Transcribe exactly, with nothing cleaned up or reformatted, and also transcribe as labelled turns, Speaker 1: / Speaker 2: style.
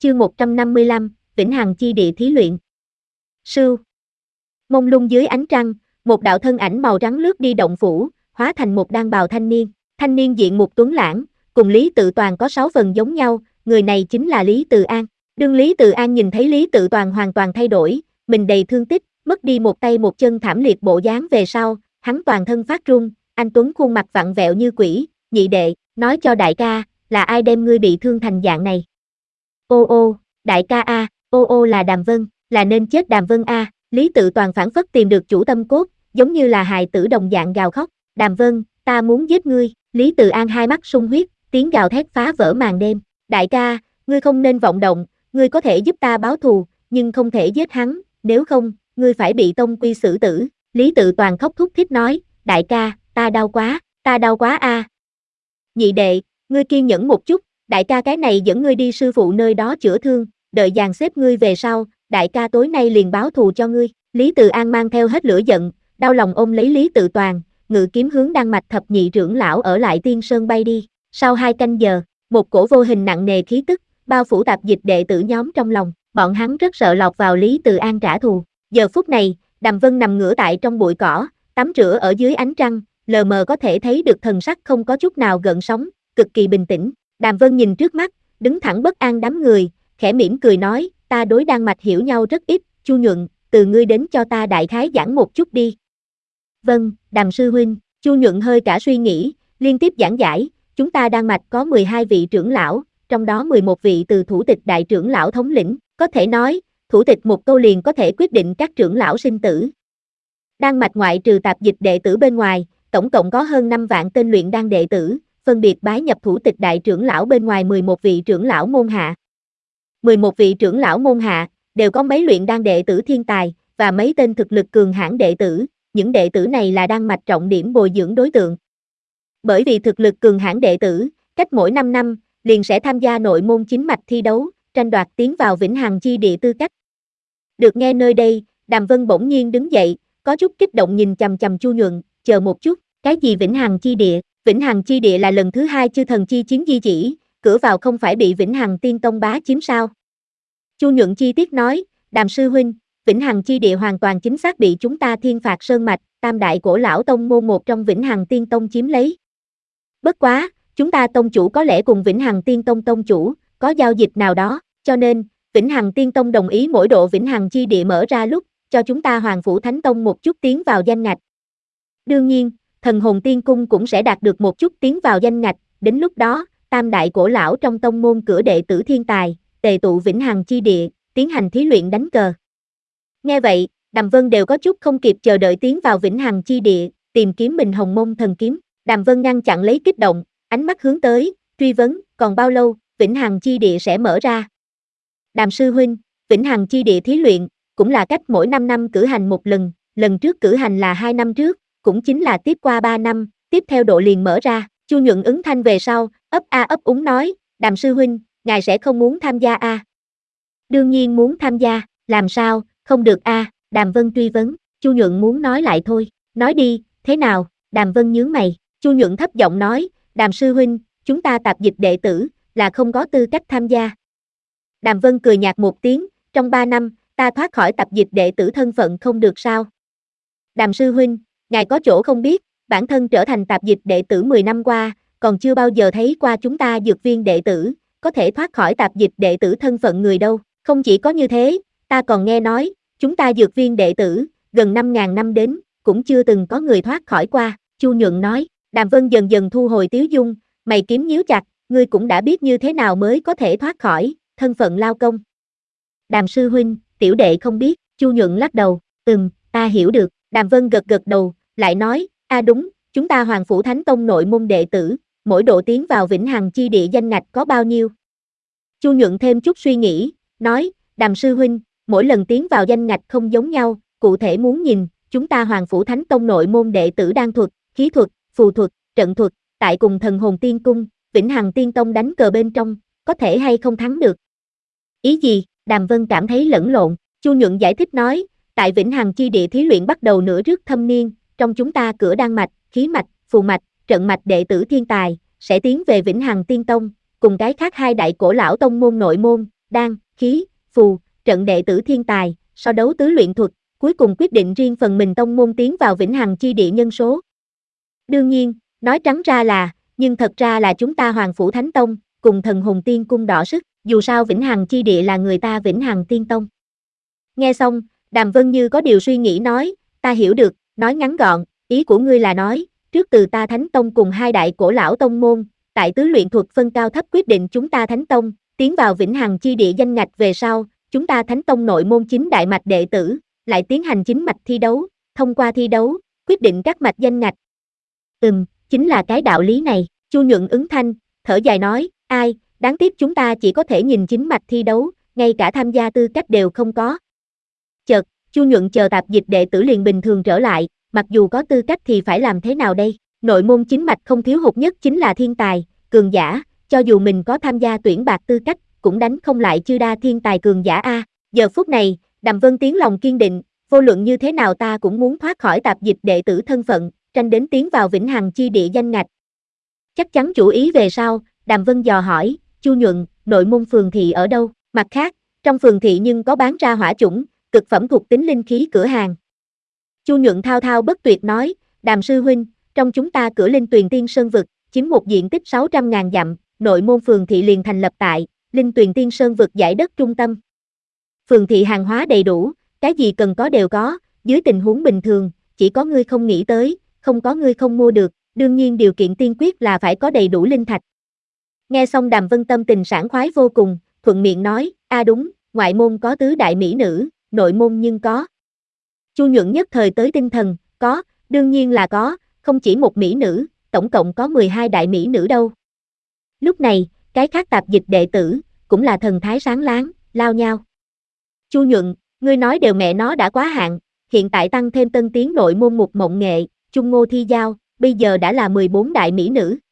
Speaker 1: Chương một trăm năm mươi lăm, Vĩnh Hằng chi địa thí luyện. Sưu. Mông lung dưới ánh trăng, một đạo thân ảnh màu trắng lướt đi động phủ, hóa thành một đan bào thanh niên. Thanh niên diện mục tuấn lãng, cùng Lý Tự Toàn có sáu phần giống nhau, người này chính là Lý Tự An. Đương Lý Tự An nhìn thấy Lý Tự Toàn hoàn toàn thay đổi, mình đầy thương tích, mất đi một tay một chân thảm liệt bộ dáng về sau, hắn toàn thân phát run, anh tuấn khuôn mặt vặn vẹo như quỷ, nhị đệ, nói cho đại ca, là ai đem ngươi bị thương thành dạng này? Ô ô, đại ca a, ô ô là Đàm Vân, là nên chết Đàm Vân a, Lý Tự Toàn phản phất tìm được chủ tâm cốt, giống như là hài tử đồng dạng gào khóc, Đàm Vân, ta muốn giết ngươi, Lý Tự An hai mắt sung huyết, tiếng gào thét phá vỡ màn đêm, đại ca, ngươi không nên vọng động, ngươi có thể giúp ta báo thù, nhưng không thể giết hắn, nếu không, ngươi phải bị tông quy xử tử, Lý Tự Toàn khóc thút thít nói, đại ca, ta đau quá, ta đau quá a. Nhị đệ, ngươi kiên nhẫn một chút, đại ca cái này dẫn ngươi đi sư phụ nơi đó chữa thương, đợi dàn xếp ngươi về sau, đại ca tối nay liền báo thù cho ngươi. Lý Tự An mang theo hết lửa giận, đau lòng ôm lấy Lý Tự Toàn, ngự kiếm hướng Đan Mạch thập nhị trưởng lão ở lại Tiên Sơn bay đi. Sau hai canh giờ, một cổ vô hình nặng nề khí tức bao phủ tạp dịch đệ tử nhóm trong lòng, bọn hắn rất sợ lọt vào Lý Tự An trả thù. Giờ phút này, Đàm Vân nằm ngửa tại trong bụi cỏ, tắm rửa ở dưới ánh trăng, lờ mờ có thể thấy được thần sắc không có chút nào gợn sóng, cực kỳ bình tĩnh. Đàm Vân nhìn trước mắt, đứng thẳng bất an đám người, khẽ mỉm cười nói, ta đối Đan Mạch hiểu nhau rất ít, Chu Nhuận, từ ngươi đến cho ta đại khái giảng một chút đi. Vâng, Đàm sư huynh, Chu Nhuận hơi cả suy nghĩ, liên tiếp giảng giải, chúng ta Đan Mạch có mười hai vị trưởng lão, trong đó mười một vị từ thủ tịch đại trưởng lão thống lĩnh, có thể nói, thủ tịch một câu liền có thể quyết định các trưởng lão sinh tử. Đan Mạch ngoại trừ tạp dịch đệ tử bên ngoài, tổng cộng có hơn năm vạn tên luyện đan đệ tử, phân biệt bái nhập thủ tịch đại trưởng lão bên ngoài mười một vị trưởng lão môn hạ. mười một vị trưởng lão môn hạ, đều có mấy luyện đan đệ tử thiên tài, và mấy tên thực lực cường hãn đệ tử, những đệ tử này là Đan Mạch trọng điểm bồi dưỡng đối tượng. Bởi vì thực lực cường hãn đệ tử, cách mỗi năm năm, liền sẽ tham gia nội môn chính mạch thi đấu, tranh đoạt tiến vào Vĩnh Hằng chi địa tư cách. Được nghe nơi đây, Đàm Vân bỗng nhiên đứng dậy, có chút kích động nhìn chằm chằm Chu Nhuận, chờ một chút, cái gì Vĩnh Hằng chi địa? Vĩnh Hằng chi địa là lần thứ hai chư thần chi chiến di chỉ, cửa vào không phải bị Vĩnh Hằng Tiên Tông bá chiếm sao? Chu Nhuận chi tiết nói, Đàm sư huynh, Vĩnh Hằng chi địa hoàn toàn chính xác bị chúng ta Thiên Phạt Sơn Mạch, tam đại cổ lão tông môn một trong Vĩnh Hằng Tiên Tông chiếm lấy. Bất quá, chúng ta tông chủ có lẽ cùng Vĩnh Hằng Tiên Tông tông chủ, có giao dịch nào đó, cho nên, Vĩnh Hằng Tiên Tông đồng ý mỗi độ Vĩnh Hằng chi địa mở ra lúc, cho chúng ta Hoàng Phủ Thánh Tông một chút tiến vào danh ngạch. Đương nhiên, Thần Hồn Tiên Cung cũng sẽ đạt được một chút tiến vào danh ngạch, đến lúc đó, tam đại cổ lão trong tông môn cửa đệ tử thiên tài, tề tụ Vĩnh Hằng chi địa, tiến hành thí luyện đánh cờ. Nghe vậy, Đàm Vân đều có chút không kịp chờ đợi tiến vào Vĩnh Hằng chi địa, tìm kiếm mình Hồng Mông thần kiếm. Đàm Vân ngăn chặn lấy kích động, ánh mắt hướng tới, truy vấn, còn bao lâu, Vĩnh Hằng chi địa sẽ mở ra? Đàm sư huynh, Vĩnh Hằng chi địa thí luyện, cũng là cách mỗi năm năm cử hành một lần, lần trước cử hành là hai năm trước, cũng chính là tiếp qua ba năm, tiếp theo độ liền mở ra. Chu Nhuận ứng thanh về sau, ấp a ấp úng nói, Đàm sư huynh, ngài sẽ không muốn tham gia a? À? Đương nhiên muốn tham gia, làm sao, không được a? À? Đàm Vân truy vấn, Chu Nhuận muốn nói lại thôi, nói đi, thế nào? Đàm Vân nhướng mày, Chu Nhuận thấp giọng nói, Đàm sư huynh, chúng ta tạp dịch đệ tử, là không có tư cách tham gia. Đàm Vân cười nhạt một tiếng, trong ba năm, ta thoát khỏi tạp dịch đệ tử thân phận không được sao? Đàm sư huynh, ngài có chỗ không biết, bản thân trở thành tạp dịch đệ tử mười năm qua, còn chưa bao giờ thấy qua chúng ta dược viên đệ tử, có thể thoát khỏi tạp dịch đệ tử thân phận người đâu. Không chỉ có như thế, ta còn nghe nói, chúng ta dược viên đệ tử, gần năm ngàn năm đến, cũng chưa từng có người thoát khỏi qua, Chu Nhuận nói. Đàm Vân dần dần thu hồi tiếu dung, mày kiếm nhíu chặt, ngươi cũng đã biết như thế nào mới có thể thoát khỏi, thân phận lao công. Đàm sư huynh, tiểu đệ không biết, Chu Nhuận lắc đầu, ừm, ta hiểu được, Đàm Vân gật gật đầu, lại nói, a à đúng, chúng ta Hoàng Phủ Thánh Tông nội môn đệ tử, mỗi độ tiến vào Vĩnh Hằng chi địa danh ngạch có bao nhiêu? Chu Nhuận thêm chút suy nghĩ, nói, Đàm sư huynh, mỗi lần tiến vào danh ngạch không giống nhau, cụ thể muốn nhìn, chúng ta Hoàng Phủ Thánh Tông nội môn đệ tử đan thuật, khí thuật, phù thuật, trận thuật, tại cùng Thần Hồn Tiên Cung, Vĩnh Hằng Tiên Tông đánh cờ bên trong, có thể hay không thắng được. Ý gì? Đàm Vân cảm thấy lẫn lộn, Chu Nhuận giải thích nói, tại Vĩnh Hằng chi địa thí luyện bắt đầu nửa rước thâm niên, trong chúng ta cửa đan mạch, khí mạch, phù mạch, trận mạch đệ tử thiên tài, sẽ tiến về Vĩnh Hằng Tiên Tông, cùng cái khác hai đại cổ lão tông môn nội môn, đan, khí, phù, trận đệ tử thiên tài, so đấu tứ luyện thuật, cuối cùng quyết định riêng phần mình tông môn tiến vào vĩnh hằng chi địa nhân số. Đương nhiên, nói trắng ra là, nhưng thật ra là chúng ta Hoàng Phủ Thánh Tông, cùng thần hồn tiên cung đỏ sức, dù sao vĩnh hằng chi địa là người ta vĩnh hằng tiên tông. Nghe xong, Đàm Vân như có điều suy nghĩ nói, ta hiểu được, nói ngắn gọn, ý của ngươi là nói, trước từ ta Thánh Tông cùng hai đại cổ lão tông môn, tại tứ luyện thuật phân cao thấp quyết định chúng ta Thánh Tông, tiến vào vĩnh hằng chi địa danh ngạch về sau, chúng ta Thánh Tông nội môn chính đại mạch đệ tử, lại tiến hành chính mạch thi đấu, thông qua thi đấu, quyết định các mạch danh ngạch. Ừm, chính là cái đạo lý này, Chu Nhuận ứng thanh, thở dài nói, ai, đáng tiếc chúng ta chỉ có thể nhìn chính mạch thi đấu, ngay cả tham gia tư cách đều không có. Chợt, Chu Nhuận chờ tạp dịch đệ tử liền bình thường trở lại, mặc dù có tư cách thì phải làm thế nào đây? Nội môn chính mạch không thiếu hụt nhất chính là thiên tài, cường giả, cho dù mình có tham gia tuyển bạc tư cách, cũng đánh không lại chư đa thiên tài cường giả a. Giờ phút này, Đàm Vân Tiến lòng kiên định, vô luận như thế nào ta cũng muốn thoát khỏi tạp dịch đệ tử thân phận, tranh đến tiến vào vĩnh hằng chi địa danh ngạch. Chắc chắn chủ ý về sau, Đàm Vân dò hỏi, Chu Nhuận, nội môn phường thị ở đâu? Mặt khác, trong phường thị nhưng có bán ra hỏa chủng, cực phẩm thuộc tính linh khí cửa hàng. Chu Nhuận thao thao bất tuyệt nói, Đàm sư huynh, trong chúng ta cửa Linh Tuyền Tiên Sơn vực, chiếm một diện tích sáu trăm ngàn dặm, nội môn phường thị liền thành lập tại Linh Tuyền Tiên Sơn vực giải đất trung tâm. Phường thị hàng hóa đầy đủ, cái gì cần có đều có, dưới tình huống bình thường, chỉ có ngươi không nghĩ tới, không có ngươi không mua được, đương nhiên điều kiện tiên quyết là phải có đầy đủ linh thạch. Nghe xong Đàm Vân tâm tình sảng khoái vô cùng, thuận miệng nói, a à đúng, ngoại môn có tứ đại mỹ nữ, nội môn nhưng có. Chu Nhuận nhất thời tới tinh thần, có, đương nhiên là có, không chỉ một mỹ nữ, tổng cộng có mười hai đại mỹ nữ đâu. Lúc này, cái khác tạp dịch đệ tử, cũng là thần thái sáng láng, lao nhau. Chu Nhuận, ngươi nói đều mẹ nó đã quá hạn, hiện tại tăng thêm tân tiến nội môn một mộng nghệ, Trung Ngô Thi Giao, bây giờ đã là mười bốn đại mỹ nữ.